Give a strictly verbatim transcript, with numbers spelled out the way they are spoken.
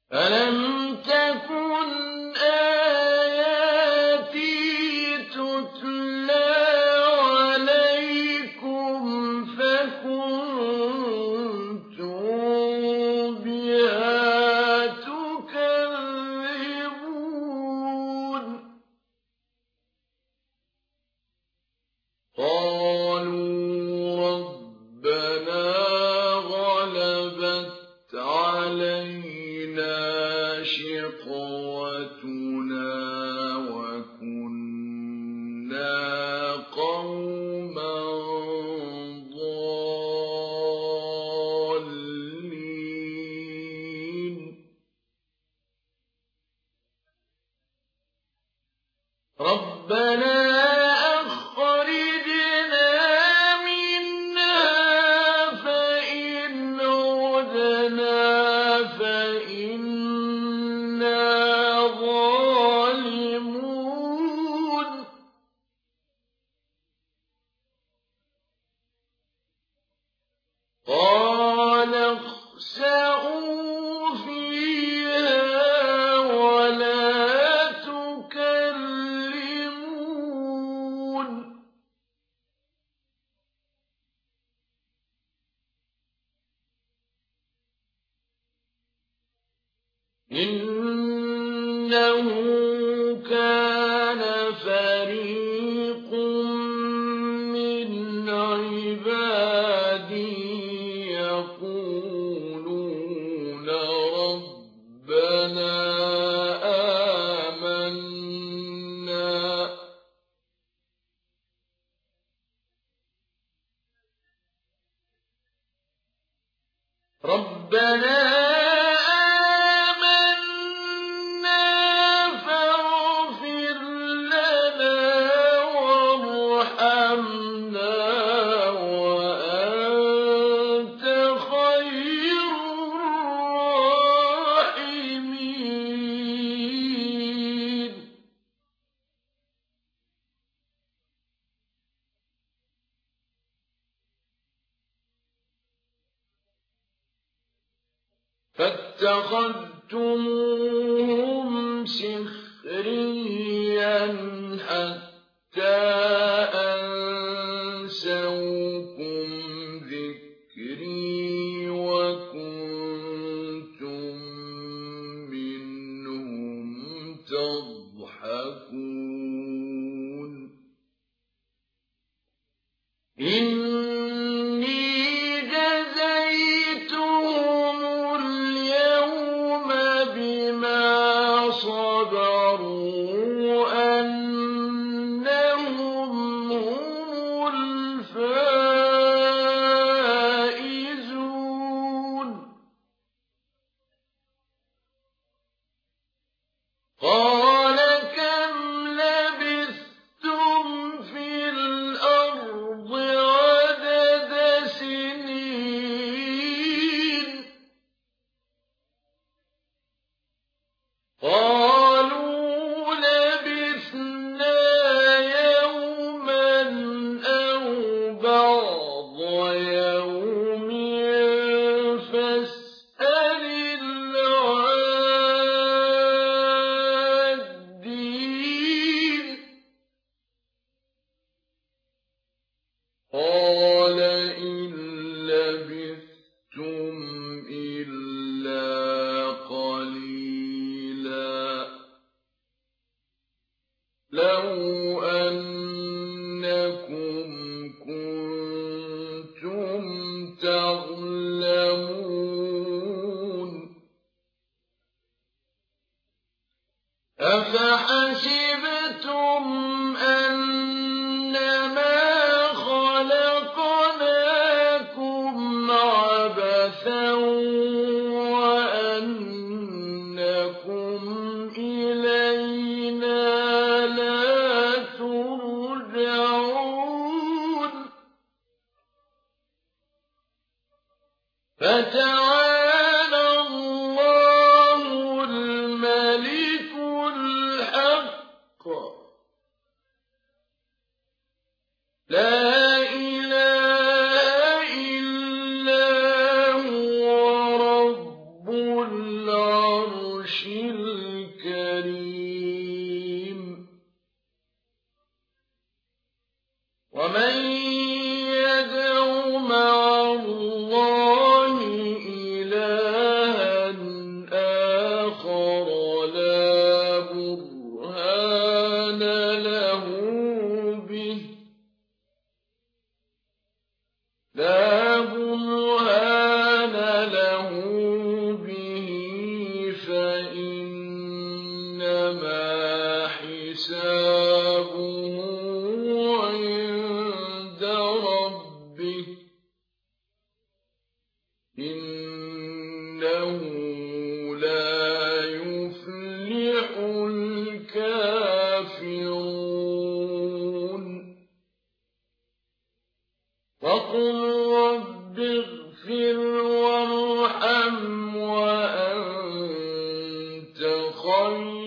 ألم تكن آياتي تتلى عليكم فكنتم بها تكذبون قالوا ربنا غلبت علينا شقوتنا وكنا قوما ضالين ربنا أخرجنا منها فإن عدنا فإنا ظالمون قال اخسئوا فيها ولا تكلمون إنه كان فريق من عبادي يقولون ربنا آمنا ربنا آمنا فاغفر لنا وارحمنا وأنت خير الراحمين فاتخذتموهم سخريا حتى أنسوكم ذكري وكنتم منهم تضحكون إني جزيتهم اليوم بما صبروا أنهم هم الفائزون قال كم لبثتم في الأرض عدد سنين قالوا لبثنا يوما أو بعض يوم فاسأل العادين قال إن لبثتم إلا قليلا لو أنكم كنتم تعلمون أفحسبتم أنما خلقناكم عبثا وأنكم إلينا لا ترجعون فتعالى الله الملك الحق لا إله إلا هو رب العرش لا يفلح الكافرون وقل رب اغفر وارحم وأنت خير